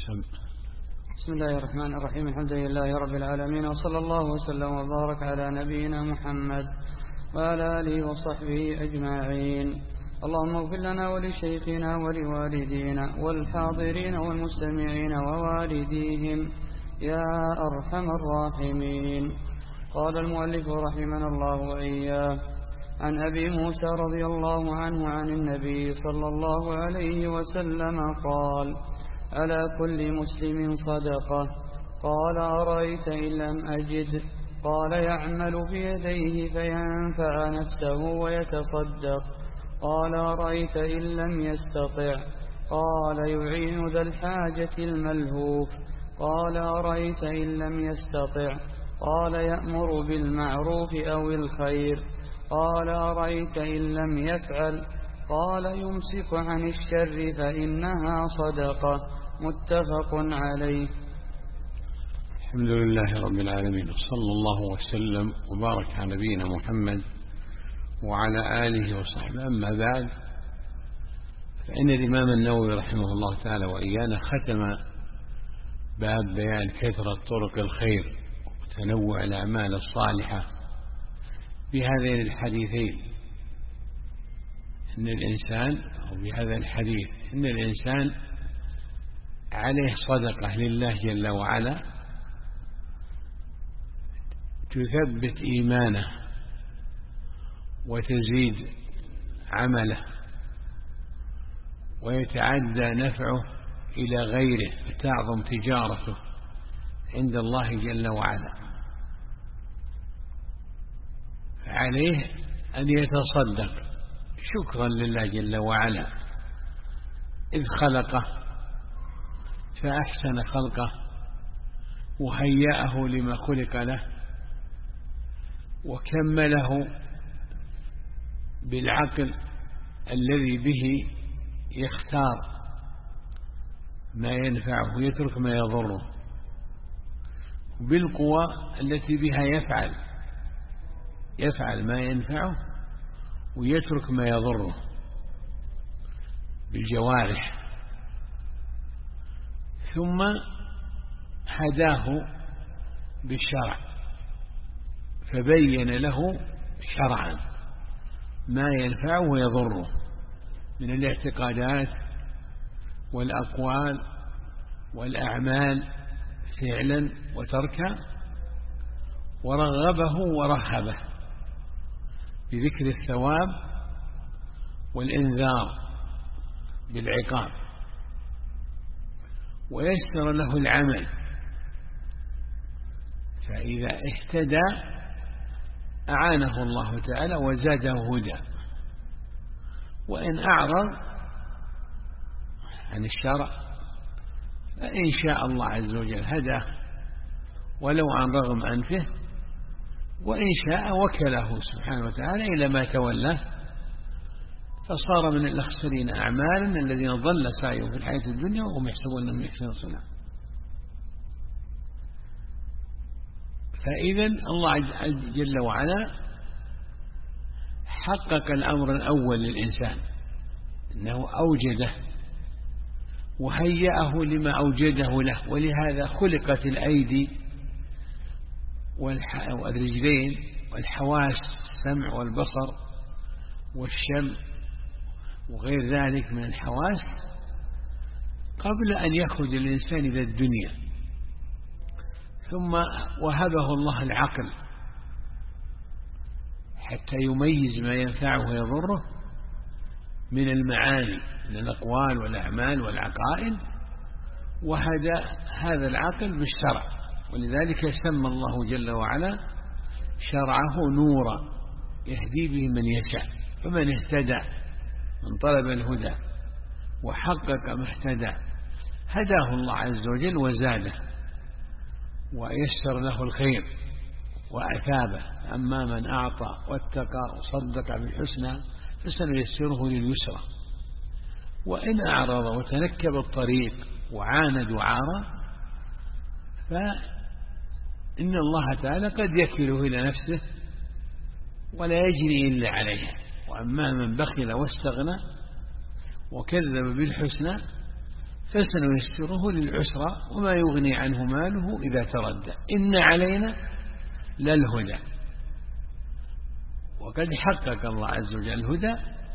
بسم الله الرحمن الرحيم. الحمد لله رب العالمين، وصلى الله وسلم وبارك على نبينا محمد وعلى آله وصحبه أجمعين. اللهم اغفر لنا ولشيخنا ولوالدينا والحاضرين والمستمعين ووالديهم يا أرحم الراحمين. قال المؤلف رحمنا الله وإياه: عن أبي موسى رضي الله عنه عن النبي صلى الله عليه وسلم قال: على كل مسلم صدقة. قال: أرأيت إن لم أجد؟ قال: يعمل بيديه فينفع نفسه ويتصدق. قال: أرأيت إن لم يستطع؟ قال: يعين ذا الحاجة الملهوف. قال: أرأيت إن لم يستطع؟ قال: يأمر بالمعروف أو الخير. قال: أرأيت إن لم يفعل؟ قال: يمسك عن الشر فإنها صدقة. متفق عليه. الحمد لله رب العالمين، صلى الله وسلم وبارك على نبينا محمد وعلى آله وصحبه. أما بعد، فإن الإمام النووي رحمه الله تعالى وإيانا ختم باب بيان كثرة طرق الخير وتنوع الأعمال الصالحة بهذين الحديثين. إن الإنسان، أو بهذا الحديث، إن الإنسان عليه صدقة لله جل وعلا تثبت إيمانه وتزيد عمله ويتعدى نفعه إلى غيره فتعظم تجارته عند الله جل وعلا. فعليه أن يتصدق شكرا لله جل وعلا، إذ خلقه فأحسن خلقه وهيأه لما خلق له وكمله بالعقل الذي به يختار ما ينفعه ويترك ما يضره، بالقوى التي بها يفعل ما ينفعه ويترك ما يضره، بالجوارح. ثم هداه بالشرع فبين له شرعا ما ينفعه ويضره من الاعتقادات والأقوال والأعمال فعلا وتركا، ورغبه ورهبه بذكر الثواب والإنذار بالعقاب، ويسر له العمل. فإذا اهتدى أعانه الله تعالى وزاده هدى، وإن أعرض عن الشرع فإن شاء الله عز وجل هداه ولو عن رغم أنفه، وإن شاء وكله سبحانه وتعالى إلى ما تولاه فصار من الأخسرين أعمالا الذين ضل سعيهم في الحياة الدنيا وهم يحسبون أنهم يحسنون صنعا. فإذا الله جل وعلا حقق الأمر الأول للإنسان، أنه أوجده وهيأه لما أوجده له، ولهذا خلقت الأيدي والرجلين والحواس، السمع والبصر والشم وغير ذلك من الحواس، قبل أن يخرج الإنسان إلى الدنيا. ثم وهبه الله العقل حتى يميز ما ينفعه ويضره من المعاني من الأقوال والأعمال والعقائد، وهدى هذا العقل بالشرع. ولذلك سمى الله جل وعلا شرعه نورا يهدي به من يشاء. فمن اهتدى من طلب الهدى وحقق ما اهتدى هداه الله عز وجل وزاده ويسر له الخير وأثابه. أما من أعطى واتقى وصدق بالحسنى فسنيسره لليسرى، وإن أعرض وتنكب الطريق وعاند وعارى فإن الله تعالى قد يكله إلى نفسه ولا يجري إلا عليها. وأما من بخل واستغنى وكذب بالحسنى فسنيسره للعسرى وما يغني عنه ماله إذا تردى إن علينا للهدى. وقد حقق الله عز وجل الهدى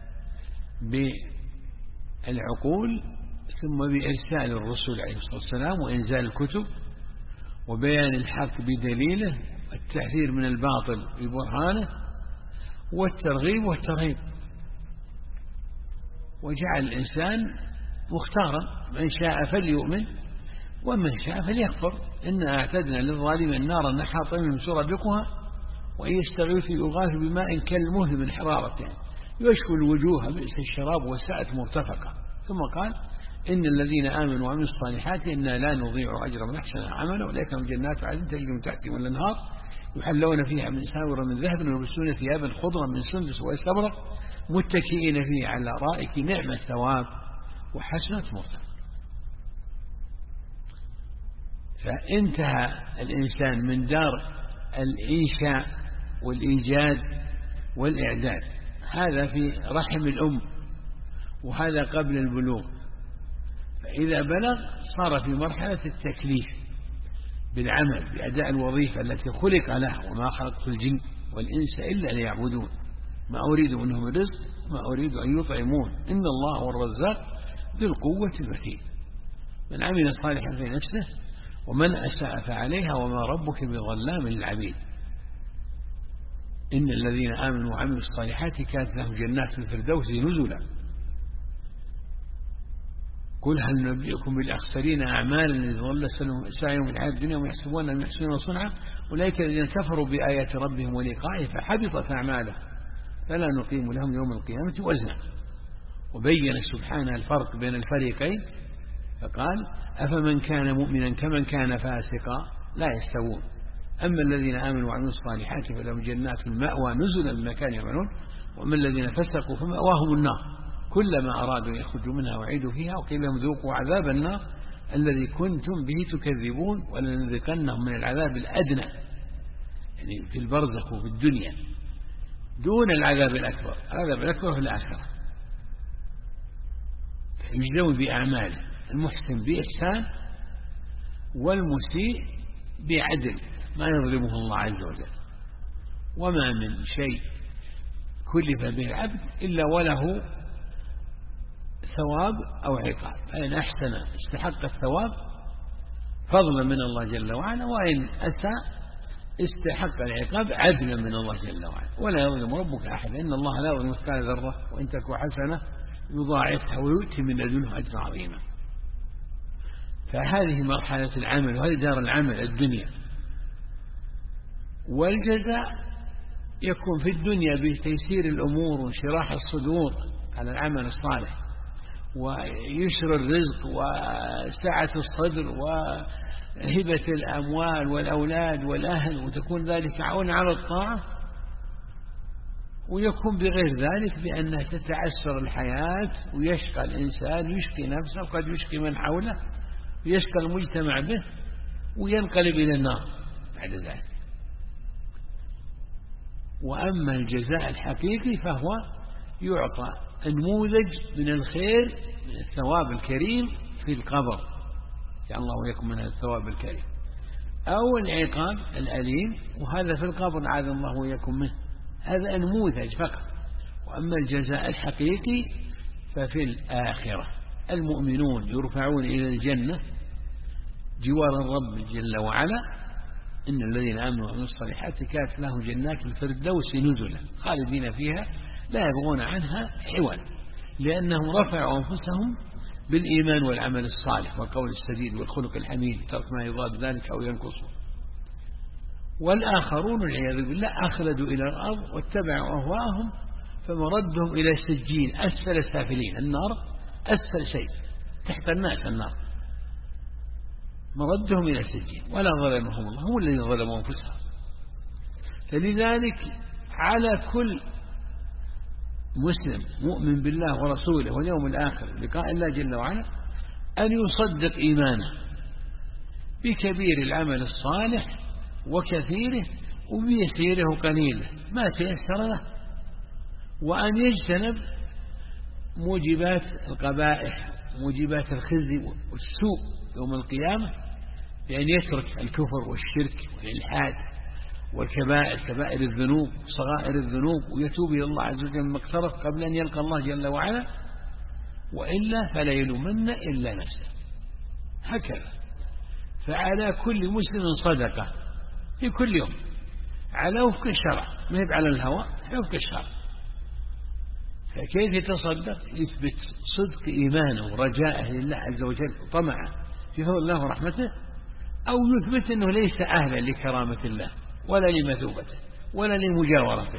بالعقول ثم بإرسال الرسل عليه الصلاة والسلام وإنزال الكتب وبيان الحق بدليله والتحذير من الباطل ببرهانه والترغيب والترهيب. وجعل الإنسان مختارا، من شاء فليؤمن ومن شاء فليكفر. إنا أعتدنا للظالمين نارا نحاط بهم سرادقها وإن يستغيثوا يغاثوا بماء كالمهل من حرارته يشوي الوجوه بئس الشراب وساءت مرتفقة. ثم قال إن الذين آمنوا وعملوا الصالحات إنا لا نضيع أجر من أحسن عملا أولئك لهم جنات عدن تجري من تحتهم الأنهار يحلون فيها من أساور من ذهب ويلبسون ثيابا خضرا من سندس واستبرق متكئين فيه على الأرائك نعم الثواب وحسنت مرتفقة. فانتهى الإنسان من دار الإنشاء والإيجاد والإعداد، هذا في رحم الأم وهذا قبل البلوغ. فإذا بلغ صار في مرحلة التكليف بالعمل بأداء الوظيفة التي خلق لها. وما خلقت الجن والإنس إلا ليعبدون ما أريد منهم رزق ما أريد أن يطعمون إن الله هو الرزاق ذو القوة المتين. من عمل صالحا في نفسه ومن أساء فعليها وما ربك بظلام للعبيد. إن الذين آمنوا وعملوا الصالحات كانت لهم جنات الفردوس نزلا. قل هل ننبئكم بالأخسرين أعمالا الذين ضل سعيهم في الحياة الدنيا ويحسبون أنهم يحسنون صنعا أولئك الذين كفروا بآيات ربهم ولقائه فحبطت أعمالهم فلا نقيم لهم يوم القيامة وزنا. وبين سبحانه الفرق بين الفريقين فقال أفمن كان مؤمنا كمن كان فاسقا لا يستوون أما الذين آمنوا وعملوا الصالحات فلهم جنات المأوى نزلا بما كانوا يعملون وأما الذين فسقوا فمأواهم النار كلما أرادوا يخرجوا منها وعيدوا فيها وقيل لهم ذوقوا عذاب النار الذي كنتم به تكذبون ولنذيقنهم من العذاب الأدنى يعني في البرزخ وفي الدنيا دون العذاب الأكبر. العذاب الأكبر في الآخرة يجزون بأعماله المحسن بإحسان والمسيء بعدل ما يظلمه الله عز وجل. وما من شيء كلف به العبد إلا وله ثواب أو عقاب فإن أحسن استحق الثواب فضلا من الله جل وعلا وإن أساء استحق العقاب عدلا من الله جل وعلا. ولا يظلم ربك أحد إن الله لا يظلم مثقال ذرة وإن تك حسنة يضاعفها ويؤتي من لدنه أجرا عظيما. فهذه مرحلة العمل وهذه دار العمل الدنيا. والجزاء يكون في الدنيا بتيسير الأمور وانشراح الصدور على العمل الصالح ويسر الرزق وسعة الصدر وهبة الأموال والأولاد والأهل وتكون ذلك عون على الطاعة. ويكون بغير ذلك بأنها تتعسر الحياة ويشقى الإنسان يشقي نفسه وقد يشقي من حوله ويشقى المجتمع به وينقلب إلى النار بعد ذلك. وأما الجزاء الحقيقي فهو يعطى نموذج من الخير من الثواب الكريم في القبر يا الله ويكون من الثواب الكريم أو العقاب الأليم وهذا في القبر عاذ الله ويكون منه. هذا نموذج فقط. وأما الجزاء الحقيقي ففي الآخرة المؤمنون يرفعون إلى الجنة جوار الرب جل وعلا. إن الذين آمنوا وعملوا الصالحات كانت لهم جنات الفردوس نزلا خالدين فيها لا يبغون عنها حولا لأنهم رفعوا أنفسهم بالإيمان والعمل الصالح والقول السديد والخلق الحميد ترك ما يضاد ذلك أو ينقصه. والآخرون والعياذ بالله أخلدوا إلى الأرض واتبعوا أهواءهم فمردهم إلى السجين أسفل السافلين. النار أسفل شيء تحت الناس النار مردهم إلى السجين ولا ظلمهم الله هم الذين ظلموا أنفسهم. فلذلك على كل مسلم مؤمن بالله ورسوله واليوم الآخر لقاء الله جل وعلا أن يصدق إيمانه بكبير العمل الصالح وكثيره وبيسيره وقليله ما تيسر له وأن يجتنب موجبات القبائح موجبات الخزي والسوء يوم القيامة بأن يترك الكفر والشرك والإلحاد والكبائر كبائر الذنوب وصغائر الذنوب ويتوب إلى الله عز وجل مما اقترف قبل أن يلقى الله جل وعلا، وإلا فلا يلومن إلا نفسه. هكذا. فعلى كل مسلم صدقة في كل يوم على وفق الشرع، ما هي على الهوى، وفق الشرع. فكيف يتصدق؟ يثبت صدق إيمانه ورجائه لله عز وجل وطمعه في فضل الله ورحمته، أو يثبت أنه ليس أهلا لكرامة الله ولا لمثوبته ولا لمجاورته.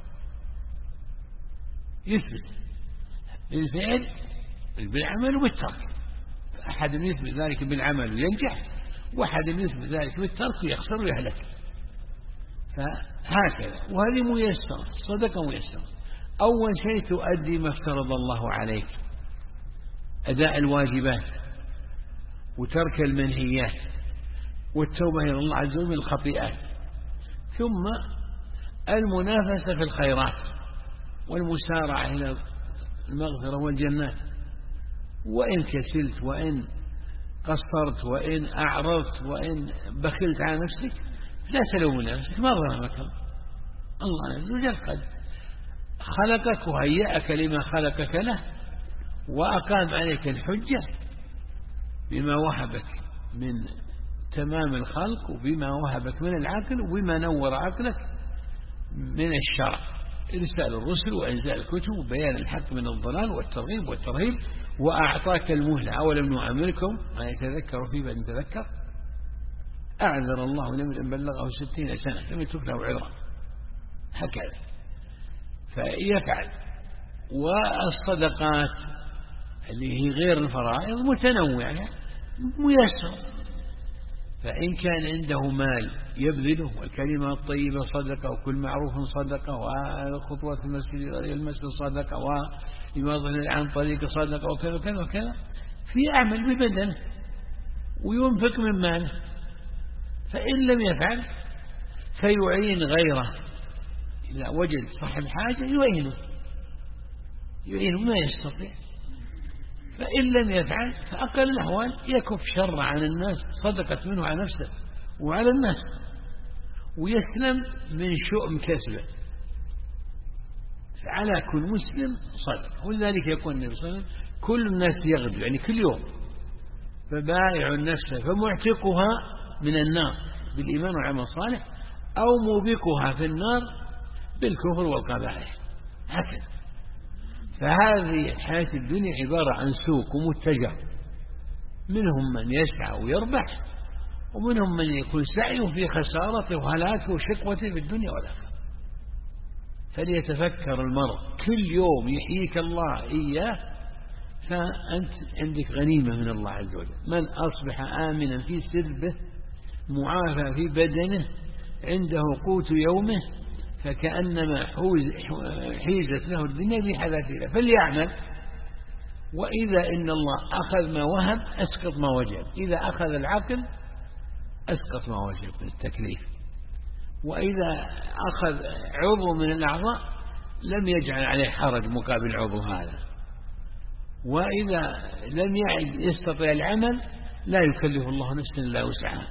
يثبت بالفعل بالعمل وبالترك، أحد يثبت ذلك بالعمل وينجح، وأحد يثبت ذلك بالترك ويخسر ويهلك. فهكذا. وهذه ميسرة، صدقة ميسرة. أول شيء تؤدي ما افترض الله عليك، أداء الواجبات وترك المنهيات والتوبة إلى الله عز وجل من الخطيئات، ثم المنافسة في الخيرات والمسارعة إلى المغفرة والجنات. وإن كسلت وإن قصرت وإن أعرضت وإن بخلت على نفسك لا تلوم نفسك، ما ظلمك الله عز وجل، قد خلقك وهيأك لما خلقك له، وأقام عليك الحجة بما وهبك من تمام الخلق، وبما وهبك من العقل، وبما نور عقلك من الشرع، إرسال الرسل وإنزال الكتب وبيان الحق من الضلال والترغيب والترهيب، وأعطاك المهلة. أولم نعمركم ما يتذكر فيه من تذكر، أعذر الله لمن بلغه 60 سنة لم يترك له عذرا. هكذا. فيفعل. والصدقات اللي هي غير الفرائض متنوعة ميسرة، فإن كان عنده مال يبذله، والكلمة الطيبة صدقة، وكل معروف صدقة، والخطوة في المسجد صدقة، وإماطة عن طريق صدقة، وكذا وكذا وكذا، في أعمل ببدنه وينفق من ماله. فإن لم يفعل فيعين غيره، إذا وجد صاحب حاجة يعينه ما يستطيع. فإن لم يفعل فأقل الأحوال يكف شر عن الناس، صدقت منه على نفسه وعلى الناس، ويسلم من شؤم كسبه. فعلى كل مسلم صدقة. ولذلك يقول النبي صلى الله عليه وسلم كل الناس يغدو، يعني كل يوم، فبائع النفس فمعتقها من النار بالإيمان والعمل الصالح، أو موبقها في النار بالكفر والقبائح. هكذا. فهذه حياة الدنيا عبارة عن سوق ومتجر، منهم من يسعى ويربح، ومنهم من يكون سعيه في خسارته وهلاكه وشقوته في الدنيا والآخرة. فليتفكر المرء، كل يوم يحييك الله إياه فأنت عندك غنيمة من الله عز وجل. من أصبح آمنا في سربه معافى في بدنه عنده قوت يومه فكأنما حيزت له الدنيا بحذافيرها، فليعمل. وإذا إن الله أخذ ما وهب أسقط ما وجب، إذا أخذ العقل أسقط ما وجب من التكليف، وإذا أخذ عضو من الأعضاء لم يجعل عليه حرج مقابل عضو هذا، وإذا لم يستطيع العمل لا يكلف الله نفسا إلا وسعها.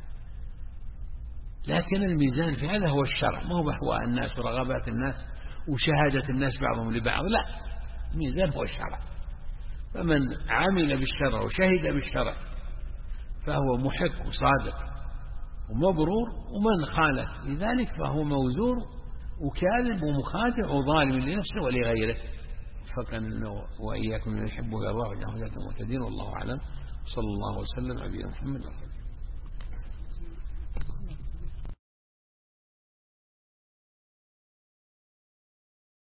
لكن الميزان في هذا هو الشرع، ما هو بأهواء الناس ورغبات الناس وشهادة الناس بعضهم لبعض، لا، الميزان هو الشرع. فمن عمل بالشرع وشهد بالشرع فهو محق وصادق ومبرور، ومن خالف لذلك فهو موزور وكاذب ومخادع وظالم لنفسه ولغيره. فكان وإياكم من يحبه الله وجعله ذات المعتدين. والله أعلم. صلى الله وسلم على نبينا محمد.